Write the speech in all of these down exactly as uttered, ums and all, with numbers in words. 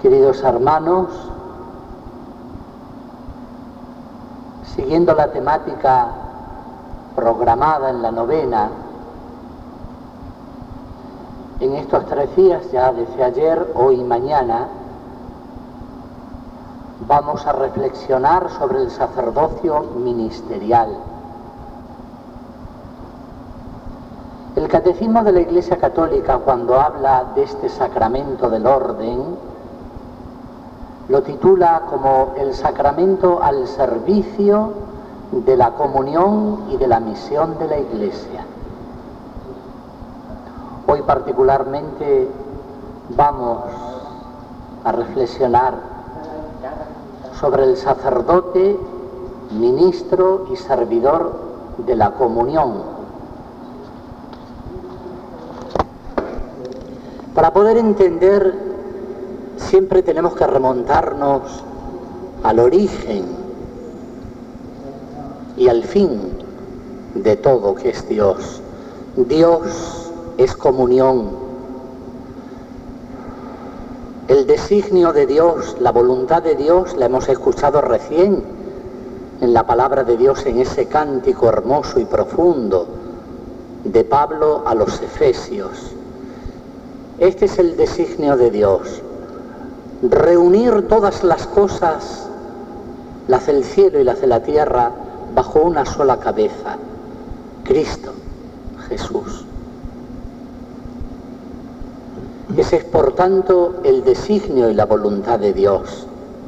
Queridos hermanos, siguiendo la temática programada en la novena, en estos tres días, ya desde ayer, hoy y mañana, vamos a reflexionar sobre el sacerdocio ministerial. El Catecismo de la Iglesia Católica, cuando habla de este sacramento del orden, lo titula como el sacramento al servicio de la comunión y de la misión de la Iglesia. Hoy particularmente vamos a reflexionar sobre el sacerdote, ministro y servidor de la comunión. Para poder entender, siempre tenemos que remontarnos al origen y al fin de todo, que es Dios. Dios es comunión. El designio de Dios, la voluntad de Dios, la hemos escuchado recién en la palabra de Dios, en ese cántico hermoso y profundo de Pablo a los Efesios. Este es el designio de Dios: reunir todas las cosas, las del cielo y las de la tierra, bajo una sola cabeza, Cristo, Jesús. Ese es, por tanto, el designio y la voluntad de Dios.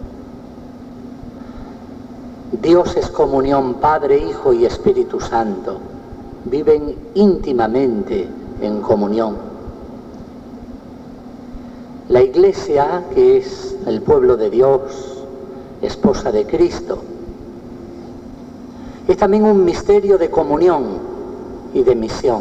Dios es comunión, Padre, Hijo y Espíritu Santo. Viven íntimamente en comunión. La Iglesia, que es el pueblo de Dios, esposa de Cristo, es también un misterio de comunión y de misión.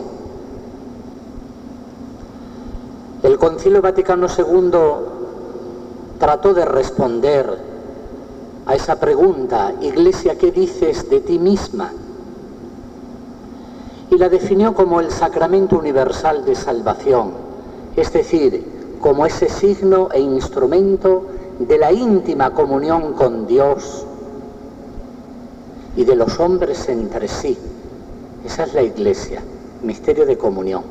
El Concilio Vaticano segundo trató de responder a esa pregunta: Iglesia, ¿qué dices de ti misma? Y la definió como el sacramento universal de salvación, es decir, como ese signo e instrumento de la íntima comunión con Dios y de los hombres entre sí. Esa es la Iglesia, misterio de comunión.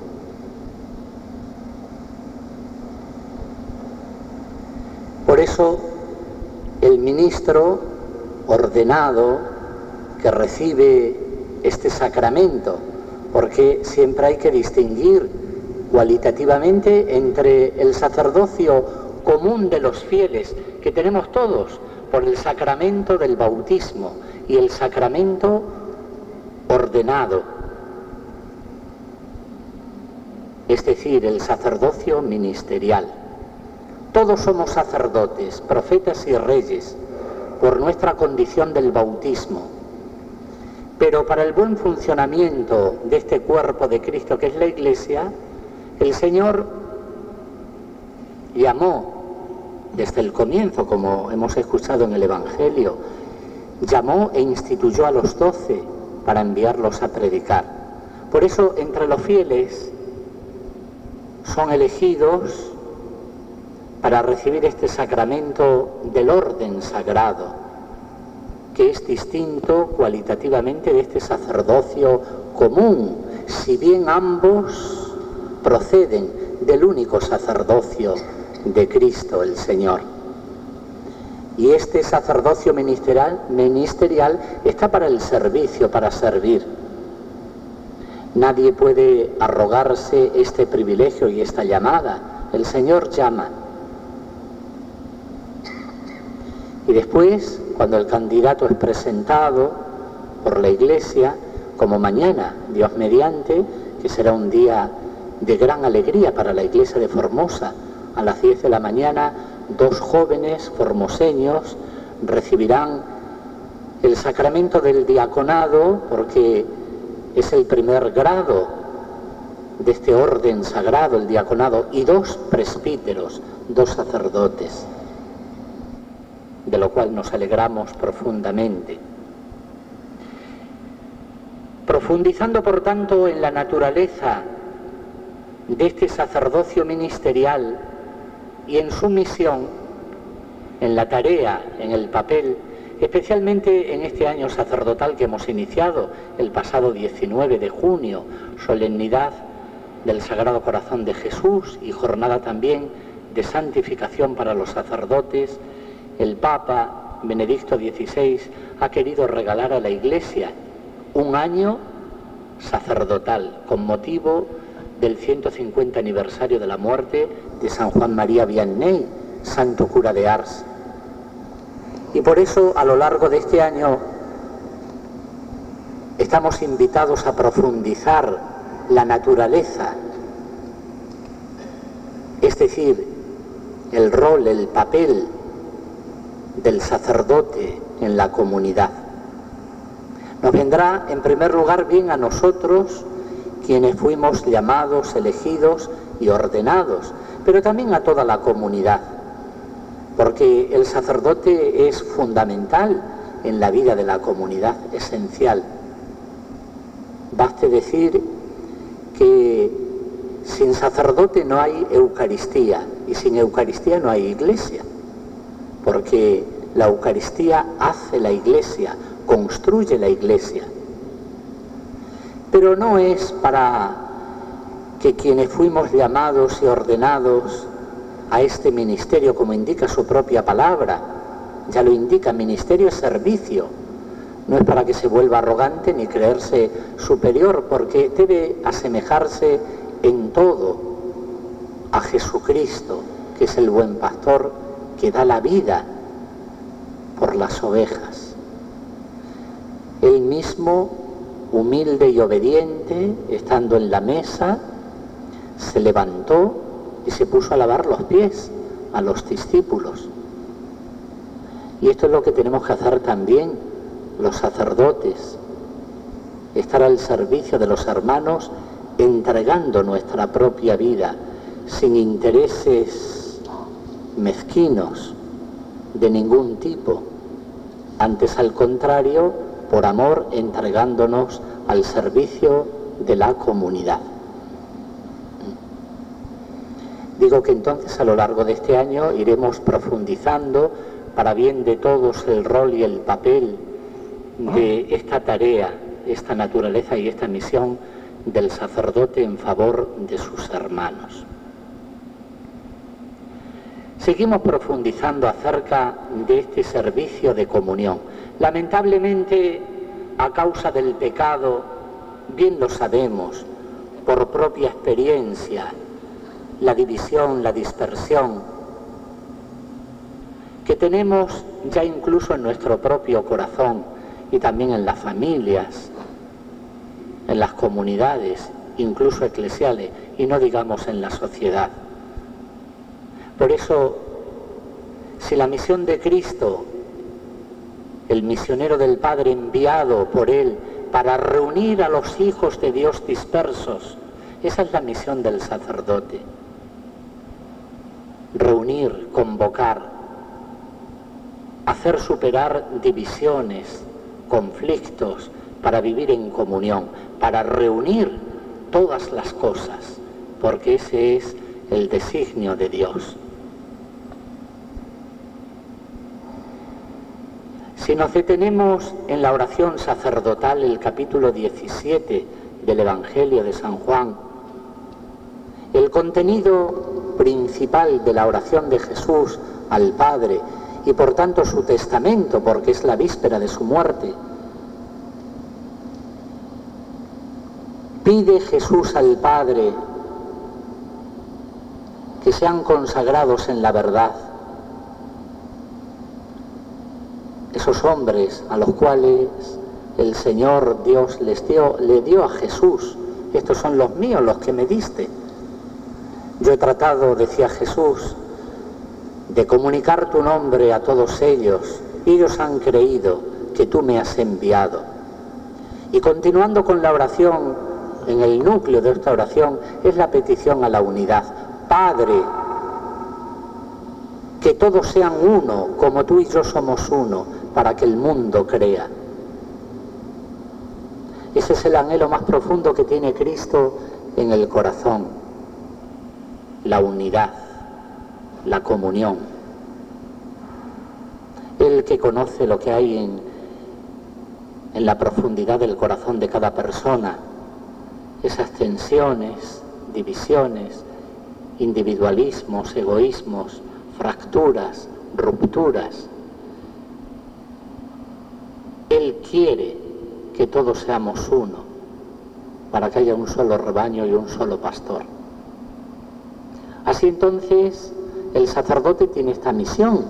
Por eso, el ministro ordenado que recibe este sacramento, porque siempre hay que distinguir cualitativamente entre el sacerdocio común de los fieles, que tenemos todos por el sacramento del bautismo, y el sacramento ordenado, es decir, el sacerdocio ministerial. Todos somos sacerdotes, profetas y reyes, por nuestra condición del bautismo. Pero para el buen funcionamiento de este cuerpo de Cristo, que es la Iglesia, el Señor llamó desde el comienzo, como hemos escuchado en el Evangelio, llamó e instituyó a los doce para enviarlos a predicar. Por eso, entre los fieles son elegidos para recibir este sacramento del orden sagrado, que es distinto cualitativamente de este sacerdocio común, si bien ambos proceden del único sacerdocio de Cristo el Señor. Y este sacerdocio ministerial, ministerial está para el servicio, para servir. Nadie puede arrogarse este privilegio y esta llamada. El Señor llama. Y después, cuando el candidato es presentado por la Iglesia, como mañana, Dios mediante, que será un día de gran alegría para la Iglesia de Formosa, a las diez de la mañana, dos jóvenes formoseños recibirán el sacramento del diaconado, porque es el primer grado de este orden sagrado, el diaconado, y dos presbíteros, dos sacerdotes, de lo cual nos alegramos profundamente. Profundizando, por tanto, en la naturaleza de este sacerdocio ministerial y en su misión, en la tarea, en el papel, especialmente en este año sacerdotal que hemos iniciado el pasado diecinueve de junio, solemnidad del Sagrado Corazón de Jesús y jornada también de santificación para los sacerdotes. El Papa Benedicto dieciséis ha querido regalar a la Iglesia un año sacerdotal con motivo del ciento cincuenta aniversario de la muerte de San Juan María Vianney, santo cura de Ars. Y por eso, a lo largo de este año, estamos invitados a profundizar la naturaleza, es decir, el rol, el papel del sacerdote en la comunidad. Nos vendrá, en primer lugar, bien a nosotros, quienes fuimos llamados, elegidos y ordenados, pero también a toda la comunidad, porque el sacerdote es fundamental en la vida de la comunidad, esencial. Baste decir que sin sacerdote no hay Eucaristía, y sin Eucaristía no hay Iglesia, porque la Eucaristía hace la Iglesia, construye la Iglesia. Pero no es para que quienes fuimos llamados y ordenados a este ministerio, como indica su propia palabra, ya lo indica, ministerio es servicio, no es para que se vuelva arrogante ni creerse superior, porque debe asemejarse en todo a Jesucristo, que es el buen pastor que da la vida por las ovejas. Él mismo, humilde y obediente, estando en la mesa, se levantó y se puso a lavar los pies a los discípulos. Y esto es lo que tenemos que hacer también los sacerdotes, estar al servicio de los hermanos, entregando nuestra propia vida, sin intereses mezquinos de ningún tipo, antes al contrario, por amor, entregándonos al servicio de la comunidad. Digo que entonces a lo largo de este año iremos profundizando para bien de todos el rol y el papel de esta tarea, esta naturaleza y esta misión del sacerdote en favor de sus hermanos. Seguimos profundizando acerca de este servicio de comunión. Lamentablemente, a causa del pecado, bien lo sabemos, por propia experiencia, la división, la dispersión, que tenemos ya incluso en nuestro propio corazón y también en las familias, en las comunidades, incluso eclesiales, y no digamos en la sociedad. Por eso, si la misión de Cristo, el misionero del Padre enviado por Él para reunir a los hijos de Dios dispersos, esa es la misión del sacerdote. Reunir, convocar, hacer superar divisiones, conflictos, para vivir en comunión, para reunir todas las cosas, porque ese es el designio de Dios. Si nos detenemos en la oración sacerdotal, el capítulo diecisiete del Evangelio de San Juan, el contenido principal de la oración de Jesús al Padre y por tanto su testamento, porque es la víspera de su muerte, pide Jesús al Padre que sean consagrados en la verdad esos hombres a los cuales el Señor Dios les dio, le dio a Jesús. Estos son los míos, los que me diste. Yo he tratado, decía Jesús, de comunicar tu nombre a todos ellos. Ellos han creído que tú me has enviado. Y continuando con la oración, en el núcleo de esta oración, es la petición a la unidad. Padre, que todos sean uno, como tú y yo somos uno, para que el mundo crea. Ese es el anhelo más profundo que tiene Cristo en el corazón. La unidad, la comunión. que conoce lo que hay en, en la profundidad del corazón de cada persona, esas tensiones, divisiones, individualismos, egoísmos, fracturas, rupturas. Él quiere que todos seamos uno, para que haya un solo rebaño y un solo pastor. Así entonces, el sacerdote tiene esta misión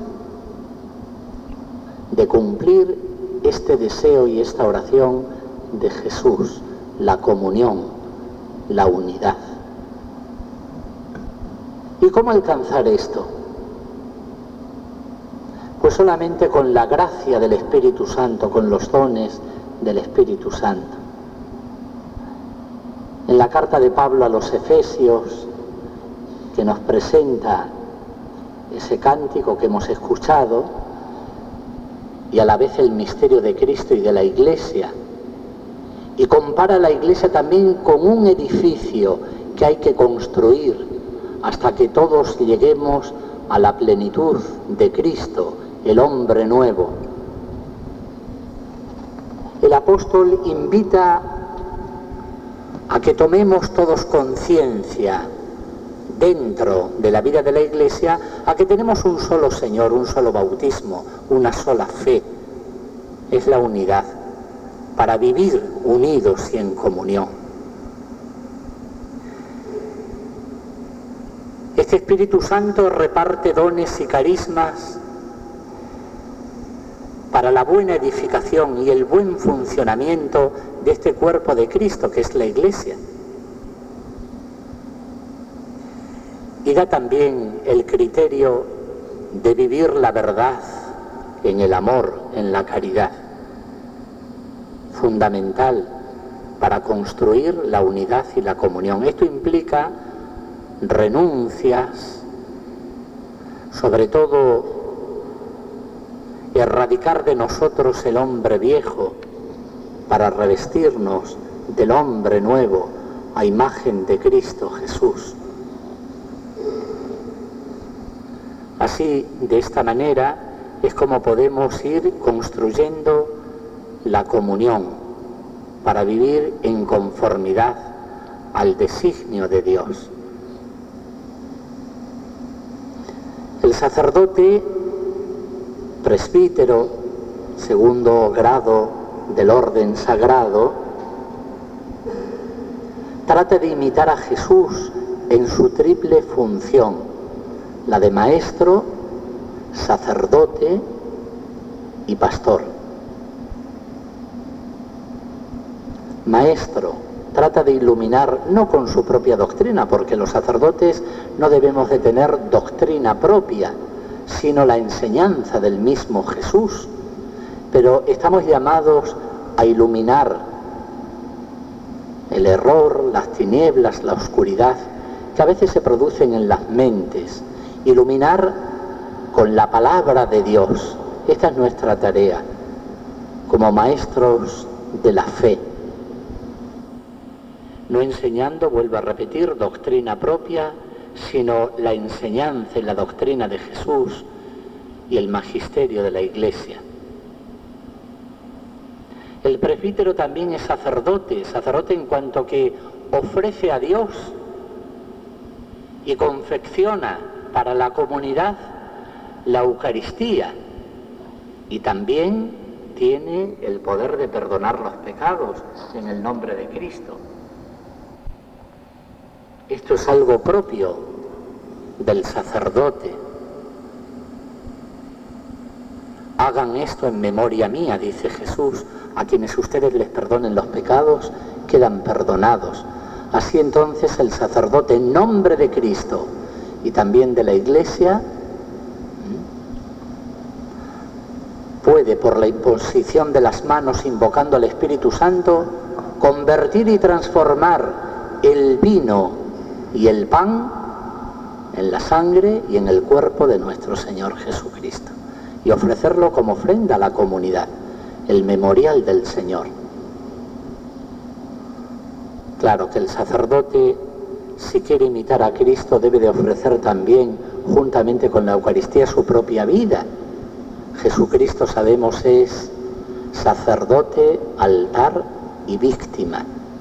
de cumplir este deseo y esta oración de Jesús, la comunión, la unidad. ¿Y cómo alcanzar esto? Pues solamente con la gracia del Espíritu Santo, con los dones del Espíritu Santo. En la carta de Pablo a los Efesios, que nos presenta ese cántico que hemos escuchado, y a la vez el misterio de Cristo y de la Iglesia, y compara la Iglesia también con un edificio que hay que construir hasta que todos lleguemos a la plenitud de Cristo, el hombre nuevo. El apóstol invita a que tomemos todos conciencia dentro de la vida de la Iglesia, a que tenemos un solo Señor, un solo bautismo, una sola fe. Es la unidad, para vivir unidos y en comunión. Este Espíritu Santo reparte dones y carismas para la buena edificación y el buen funcionamiento de este cuerpo de Cristo, que es la Iglesia. Y da también el criterio de vivir la verdad en el amor, en la caridad, fundamental para construir la unidad y la comunión. Esto implica renuncias, sobre todo erradicar de nosotros el hombre viejo para revestirnos del hombre nuevo a imagen de Cristo Jesús. Así, de esta manera, es como podemos ir construyendo la comunión para vivir en conformidad al designio de Dios. El sacerdote presbítero, segundo grado del orden sagrado, trata de imitar a Jesús en su triple función, la de maestro, sacerdote y pastor. Maestro, trata de iluminar no con su propia doctrina, porque los sacerdotes no debemos de tener doctrina propia, sino la enseñanza del mismo Jesús. Pero estamos llamados a iluminar el error, las tinieblas, la oscuridad que a veces se producen en las mentes. Iluminar con la palabra de Dios. Esta es nuestra tarea como maestros de la fe. No enseñando, vuelvo a repetir, doctrina propia, sino la enseñanza y la doctrina de Jesús y el magisterio de la Iglesia. El presbítero también es sacerdote, sacerdote en cuanto que ofrece a Dios y confecciona para la comunidad la Eucaristía, y también tiene el poder de perdonar los pecados en el nombre de Cristo. Esto es algo propio del sacerdote. Hagan esto en memoria mía, dice Jesús, a quienes ustedes les perdonen los pecados, quedan perdonados. Así entonces el sacerdote, en nombre de Cristo y también de la Iglesia, puede, por la imposición de las manos invocando al Espíritu Santo, convertir y transformar el vino y el pan en la sangre y en el cuerpo de nuestro Señor Jesucristo, y ofrecerlo como ofrenda a la comunidad, el memorial del Señor. Claro que el sacerdote, si quiere imitar a Cristo, debe de ofrecer también, juntamente con la Eucaristía, su propia vida. Jesucristo, sabemos, es sacerdote, altar y víctima.